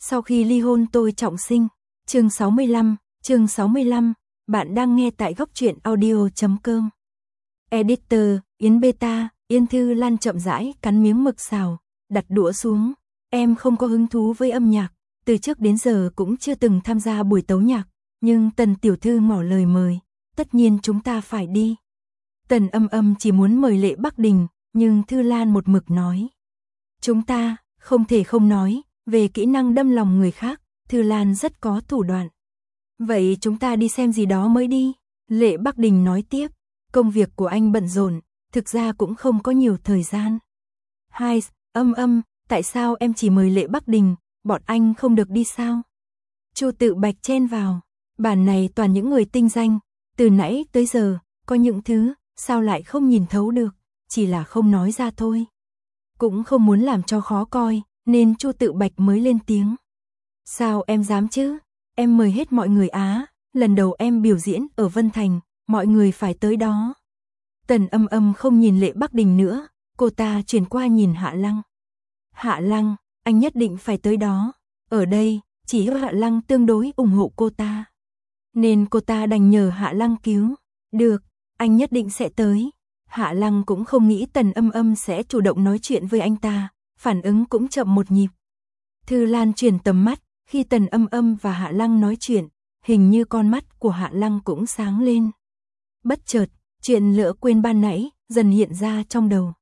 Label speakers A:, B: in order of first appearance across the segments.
A: Sau khi ly hôn tôi trọng sinh. Chương 65, bạn đang nghe tại góc truyện audio.com. Editor, Yến Beta, Yên Thư Lan chậm rãi cắn miếng mực xào, đặt đũa xuống. Em không có hứng thú với âm nhạc, từ trước đến giờ cũng chưa từng tham gia buổi tấu nhạc, nhưng Tần tiểu thư ngỏ lời mời, tất nhiên chúng ta phải đi. Tần Âm chỉ muốn mời Lệ Bắc Đình, nhưng Thư Lan một mực nói. Chúng ta, không thể không nói, về kỹ năng đâm lòng người khác, Thư Lan rất có thủ đoạn. Vậy chúng ta đi xem gì đó mới đi, Lệ Bắc Đình nói tiếp, công việc của anh bận rộn, thực ra cũng không có nhiều thời gian. Hai, tại sao em chỉ mời Lệ Bắc Đình, bọn anh không được đi sao? Chu Tự Bạch chen vào, bản này toàn những người tinh danh, từ nãy tới giờ, có những thứ, sao lại không nhìn thấu được, chỉ là không nói ra thôi. Cũng không muốn làm cho khó coi, nên Chu Tự Bạch mới lên tiếng. Sao em dám chứ, em mời hết mọi người á, lần đầu em biểu diễn ở Vân Thành, mọi người phải tới đó. Tần Âm không nhìn Lệ Bắc Đình nữa, cô ta chuyển qua nhìn Hạ Lăng. Hạ Lăng, anh nhất định phải tới đó, ở đây, chỉ Hạ Lăng tương đối ủng hộ cô ta. Nên cô ta đành nhờ Hạ Lăng cứu. Được, anh nhất định sẽ tới. Hạ Lăng cũng không nghĩ Tần Âm sẽ chủ động nói chuyện với anh ta, phản ứng cũng chậm một nhịp. Thư Lan chuyển tầm mắt, khi Tần Âm và Hạ Lăng nói chuyện, hình như con mắt của Hạ Lăng cũng sáng lên. Bất chợt, chuyện lỡ quên ban nãy, dần hiện ra trong đầu.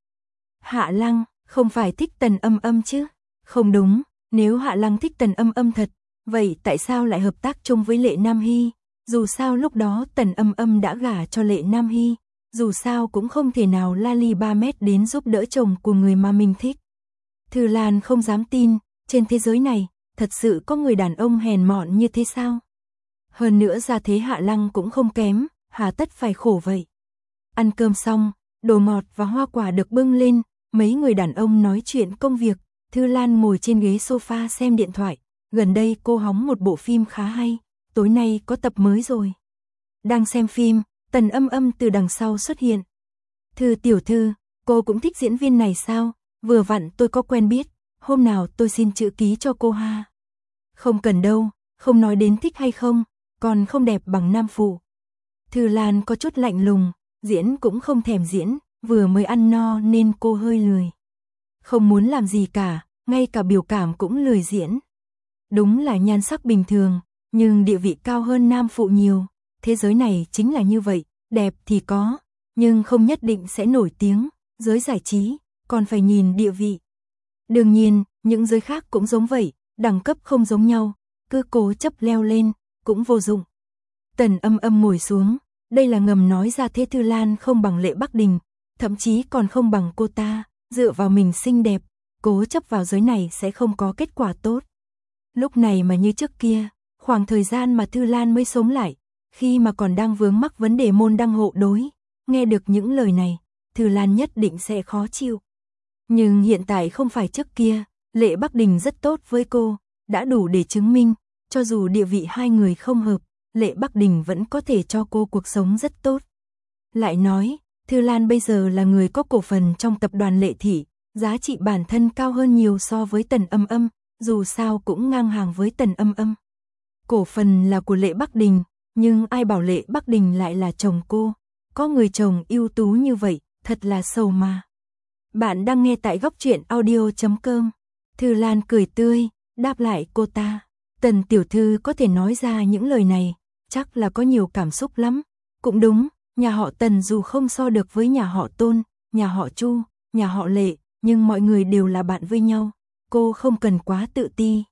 A: Hạ Lăng, không phải thích Tần Âm chứ? Không đúng, nếu Hạ Lăng thích Tần Âm thật, vậy tại sao lại hợp tác chung với Lệ Nam Hy? Dù sao lúc đó Tần Âm đã gả cho Lệ Nam Hy, dù sao cũng không thể nào la ly 3 mét đến giúp đỡ chồng của người mà mình thích. Thư Lan không dám tin, trên thế giới này, thật sự có người đàn ông hèn mọn như thế sao? Hơn nữa gia thế Hạ Lăng cũng không kém, hà tất phải khổ vậy. Ăn cơm xong, đồ ngọt và hoa quả được bưng lên, mấy người đàn ông nói chuyện công việc, Thư Lan ngồi trên ghế sofa xem điện thoại, gần đây cô hóng một bộ phim khá hay, tối nay có tập mới rồi. Đang xem phim, Tần Âm từ đằng sau xuất hiện. Thư tiểu thư, cô cũng thích diễn viên này sao? Vừa vặn tôi có quen biết, hôm nào tôi xin chữ ký cho cô ha. Không cần đâu, không nói đến thích hay không, còn không đẹp bằng nam phụ. Thư Lan có chút lạnh lùng, diễn cũng không thèm diễn, vừa mới ăn no nên cô hơi lười. Không muốn làm gì cả, ngay cả biểu cảm cũng lười diễn. Đúng là nhan sắc bình thường, nhưng địa vị cao hơn nam phụ nhiều. Thế giới này chính là như vậy, đẹp thì có, nhưng không nhất định sẽ nổi tiếng, giới giải trí, còn phải nhìn địa vị. Đương nhiên, những giới khác cũng giống vậy, đẳng cấp không giống nhau, cứ cố chấp leo lên, cũng vô dụng. Tần Âm ngồi xuống, đây là ngầm nói ra thế Thư Lan không bằng Lệ Bắc Đình, thậm chí còn không bằng cô ta, dựa vào mình xinh đẹp, cố chấp vào giới này sẽ không có kết quả tốt. Lúc này mà như trước kia, khoảng thời gian mà Thư Lan mới sống lại, khi mà còn đang vướng mắc vấn đề môn đăng hộ đối, nghe được những lời này, Thư Lan nhất định sẽ khó chịu. Nhưng hiện tại không phải trước kia, Lệ Bắc Đình rất tốt với cô, đã đủ để chứng minh, cho dù địa vị hai người không hợp, Lệ Bắc Đình vẫn có thể cho cô cuộc sống rất tốt. Lại nói, Thư Lan bây giờ là người có cổ phần trong tập đoàn Lệ Thị, giá trị bản thân cao hơn nhiều so với Tần Âm, dù sao cũng ngang hàng với Tần Âm. Cổ phần là của Lệ Bắc Đình, nhưng ai bảo Lệ Bắc Đình lại là chồng cô, có người chồng ưu tú như vậy, thật là sầu mà. Bạn đang nghe tại góc truyện audio.com. Thư Lan cười tươi, đáp lại cô ta. Tần tiểu thư có thể nói ra những lời này, chắc là có nhiều cảm xúc lắm. Cũng đúng, nhà họ Tần dù không so được với nhà họ Tôn, nhà họ Chu, nhà họ Lệ, nhưng mọi người đều là bạn với nhau. Cô không cần quá tự ti.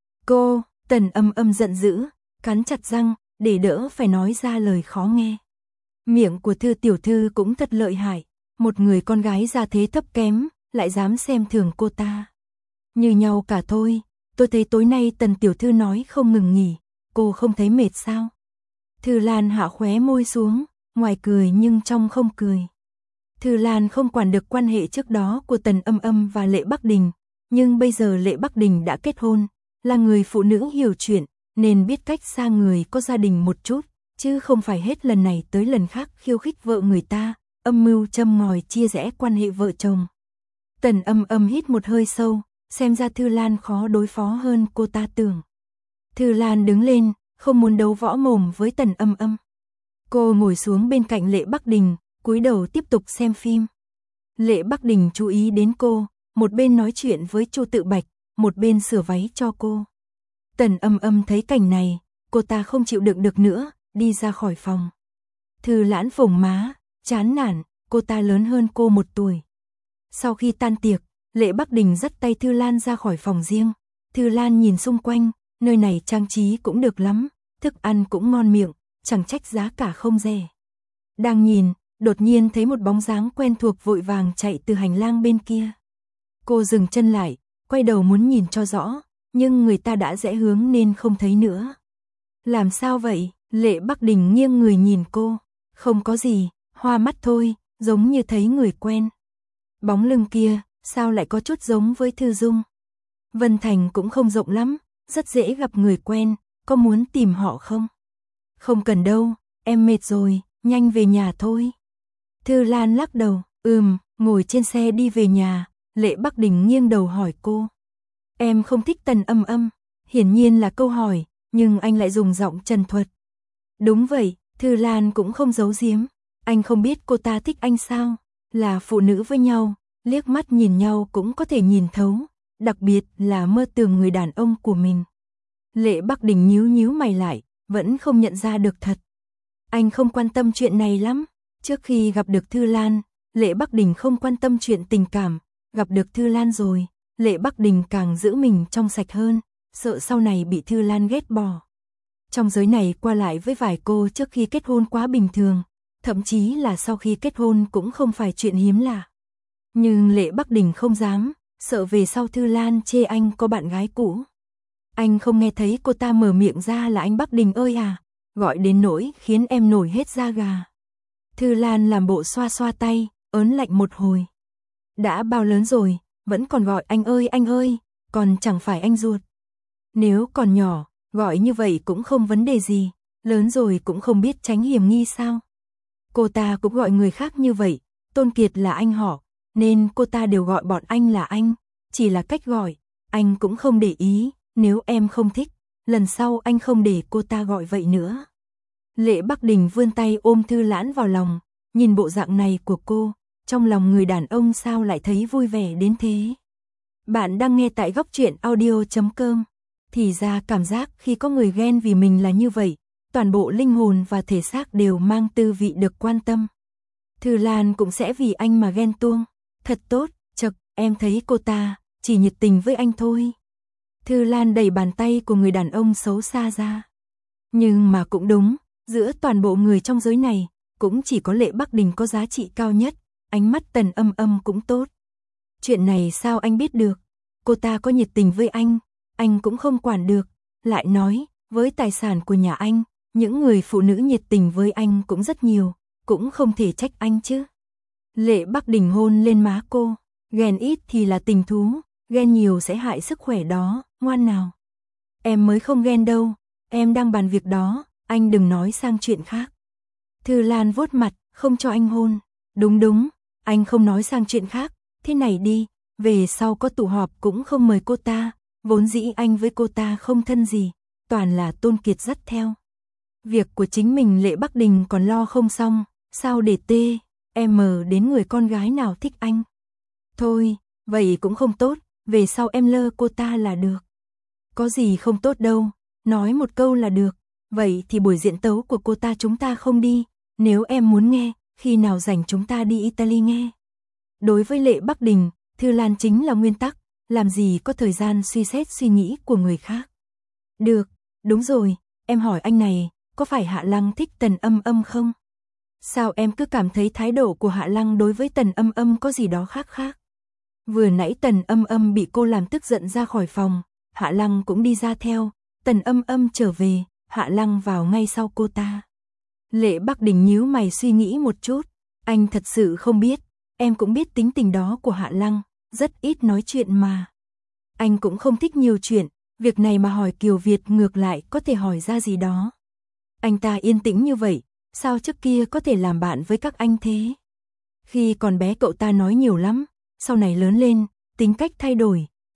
A: Cô, Tần Âm giận dữ, cắn chặt răng, để đỡ phải nói ra lời khó nghe. Miệng của Thư tiểu thư cũng thật lợi hại, một người con gái gia thế thấp kém, lại dám xem thường cô ta. Như nhau cả thôi, tôi thấy tối nay Tần tiểu thư nói không ngừng nghỉ, cô không thấy mệt sao? Thư Lan hạ khóe môi xuống, ngoài cười nhưng trong không cười. Thư Lan không quản được quan hệ trước đó của Tần Âm và Lệ Bắc Đình, nhưng bây giờ Lệ Bắc Đình đã kết hôn, là người phụ nữ hiểu chuyện, nên biết cách xa người có gia đình một chút, chứ không phải hết lần này tới lần khác khiêu khích vợ người ta, âm mưu châm ngòi chia rẽ quan hệ vợ chồng. Tần Âm hít một hơi sâu, xem ra Thư Lan khó đối phó hơn cô ta tưởng. Thư Lan đứng lên, không muốn đấu võ mồm với Tần Âm Âm. Cô ngồi xuống bên cạnh Lệ Bắc Đình, cúi đầu tiếp tục xem phim. Lệ Bắc Đình chú ý đến cô, một bên nói chuyện với Chu Tự Bạch, một bên sửa váy cho cô. Tần Âm Âm thấy cảnh này, cô ta không chịu đựng được nữa, đi ra khỏi phòng. Thư Lãn phồng má, chán nản, cô ta lớn hơn cô 1 tuổi. Sau khi tan tiệc, Lệ Bắc Đình dắt tay Thư Lan ra khỏi phòng riêng. Thư Lan nhìn xung quanh, nơi này trang trí cũng được lắm, thức ăn cũng ngon miệng, chẳng trách giá cả không rẻ. Đang nhìn, đột nhiên thấy một bóng dáng quen thuộc vội vàng chạy từ hành lang bên kia. Cô dừng chân lại, quay đầu muốn nhìn cho rõ, nhưng người ta đã rẽ hướng nên không thấy nữa. Làm sao vậy? Lệ Bắc Đình nghiêng người nhìn cô. Không có gì, hoa mắt thôi, giống như thấy người quen. Bóng lưng kia, sao lại có chút giống với Thư Dung? Vân Thành cũng không rộng lắm, rất dễ gặp người quen, có muốn tìm họ không? Không cần đâu, em mệt rồi, nhanh về nhà thôi. Thư Lan lắc đầu, ngồi trên xe đi về nhà. Lệ Bắc Đình nghiêng đầu hỏi cô. Em không thích Tần Âm Âm, hiển nhiên là câu hỏi, nhưng anh lại dùng giọng trần thuật. Đúng vậy, Thư Lan cũng không giấu giếm. Anh không biết cô ta thích anh sao? Là phụ nữ với nhau, liếc mắt nhìn nhau cũng có thể nhìn thấu, đặc biệt là mơ tưởng người đàn ông của mình. Lệ Bắc Đình nhíu mày lại, vẫn không nhận ra được thật. Anh không quan tâm chuyện này lắm. Trước khi gặp được Thư Lan, Lệ Bắc Đình không quan tâm chuyện tình cảm. Gặp được Thư Lan rồi, Lệ Bắc Đình càng giữ mình trong sạch hơn, sợ sau này bị Thư Lan ghét bỏ. Trong giới này qua lại với vài cô trước khi kết hôn quá bình thường, thậm chí là sau khi kết hôn cũng không phải chuyện hiếm lạ. Nhưng Lệ Bắc Đình không dám, sợ về sau Thư Lan chê anh có bạn gái cũ. Anh không nghe thấy cô ta mở miệng ra là anh Bắc Đình ơi à, gọi đến nỗi khiến em nổi hết da gà. Thư Lan làm bộ xoa xoa tay, ớn lạnh một hồi. Đã bao lớn rồi, vẫn còn gọi anh ơi, còn chẳng phải anh ruột. Nếu còn nhỏ, gọi như vậy cũng không vấn đề gì, lớn rồi cũng không biết tránh hiểm nghi sao. Cô ta cũng gọi người khác như vậy, Tôn Kiệt là anh họ, nên cô ta đều gọi bọn anh là anh, chỉ là cách gọi, anh cũng không để ý, nếu em không thích, lần sau anh không để cô ta gọi vậy nữa. Lệ Bắc Đình vươn tay ôm Thư Lãn vào lòng, nhìn bộ dạng này của cô, trong lòng người đàn ông sao lại thấy vui vẻ đến thế. Bạn đang nghe tại góc truyện audio.com. Thì ra cảm giác khi có người ghen vì mình là như vậy, toàn bộ linh hồn và thể xác đều mang tư vị được quan tâm. Thư Lan cũng sẽ vì anh mà ghen tuông. Thật tốt, chật, em thấy cô ta chỉ nhiệt tình với anh thôi. Thư Lan đẩy bàn tay của người đàn ông xấu xa ra. Nhưng mà cũng đúng, giữa toàn bộ người trong giới này, cũng chỉ có Lệ Bắc Đình có giá trị cao nhất, ánh mắt Tần Âm Âm cũng tốt. Chuyện này sao anh biết được? Cô ta có nhiệt tình với anh cũng không quản được. Lại nói, với tài sản của nhà anh, những người phụ nữ nhiệt tình với anh cũng rất nhiều, cũng không thể trách anh chứ. Lệ Bắc Đình hôn lên má cô, ghen ít thì là tình thú, ghen nhiều sẽ hại sức khỏe đó, ngoan nào. Em mới không ghen đâu, em đang bàn việc đó, anh đừng nói sang chuyện khác. Thư Lan vuốt mặt, không cho anh hôn. Đúng, anh không nói sang chuyện khác, thế này đi, về sau có tụ họp cũng không mời cô ta, vốn dĩ anh với cô ta không thân gì, toàn là Tôn Kiệt dắt theo. Việc của chính mình Lệ Bắc Đình còn lo không xong, sao để em đến người con gái nào thích anh. Thôi, vậy cũng không tốt, về sau em lơ cô ta là được. Có gì không tốt đâu, nói một câu là được, vậy thì buổi diễn tấu của cô ta chúng ta không đi, nếu em muốn nghe, khi nào rảnh chúng ta đi Italy nghe. Đối với Lệ Bắc Đình, Thư Lan chính là nguyên tắc, làm gì có thời gian suy xét suy nghĩ của người khác. Được, đúng rồi, em hỏi anh này, có phải Hạ Lăng thích Tần Âm Âm không? Sao em cứ cảm thấy thái độ của Hạ Lăng đối với Tần Âm Âm có gì đó khác? Vừa nãy Tần Âm Âm bị cô làm tức giận ra khỏi phòng, Hạ Lăng cũng đi ra theo, Tần Âm Âm trở về, Hạ Lăng vào ngay sau cô ta. Lệ Bắc Đình nhíu mày suy nghĩ một chút, anh thật sự không biết, em cũng biết tính tình đó của Hạ Lăng, rất ít nói chuyện mà. Anh cũng không thích nhiều chuyện, việc này mà hỏi Kiều Việt ngược lại có thể hỏi ra gì đó. Anh ta yên tĩnh như vậy, sao trước kia có thể làm bạn với các anh thế? Khi còn bé cậu ta nói nhiều lắm, sau này lớn lên, tính cách thay đổi,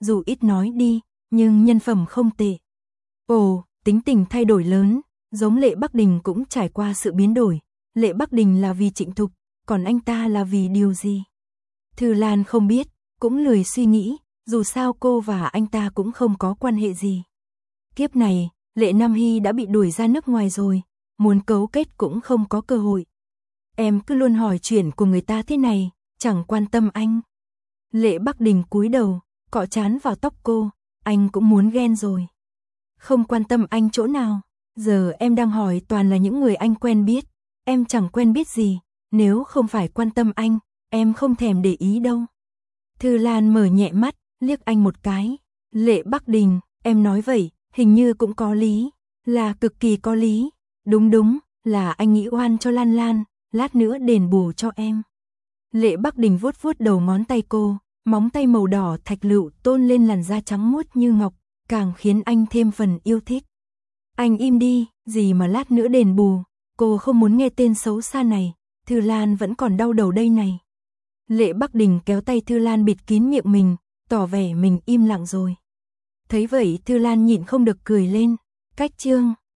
A: dù ít nói đi, nhưng nhân phẩm không tệ. Ồ, tính tình thay đổi lớn, giống Lệ Bắc Đình cũng trải qua sự biến đổi. Lệ Bắc Đình là vì Trịnh Thục, còn anh ta là vì điều gì? Thư Lan không biết, cũng lười suy nghĩ, dù sao cô và anh ta cũng không có quan hệ gì. Kiếp này, Lệ Nam Hy đã bị đuổi ra nước ngoài rồi, muốn cấu kết cũng không có cơ hội. Em cứ luôn hỏi chuyện của người ta thế này, chẳng quan tâm anh. Lệ Bắc Đình cúi đầu, cọ trán vào tóc cô, anh cũng muốn ghen rồi. Không quan tâm anh chỗ nào, giờ em đang hỏi toàn là những người anh quen biết, em chẳng quen biết gì, nếu không phải quan tâm anh, em không thèm để ý đâu. Thư Lan mở nhẹ mắt, liếc anh một cái. Lệ Bắc Đình, em nói vậy, hình như cũng có lý, là cực kỳ có lý. Đúng, là anh nghĩ oan cho Lan Lan, lát nữa đền bù cho em. Lệ Bắc Đình vuốt vuốt đầu ngón tay cô, móng tay màu đỏ thạch lựu tôn lên làn da trắng muốt như ngọc, càng khiến anh thêm phần yêu thích. Anh im đi, gì mà lát nữa đền bù, cô không muốn nghe tên xấu xa này, Thư Lan vẫn còn đau đầu đây này. Lệ Bắc Đình kéo tay Thư Lan bịt kín miệng mình, tỏ vẻ mình im lặng rồi. Thấy vậy Thư Lan nhịn không được cười lên. Cách chương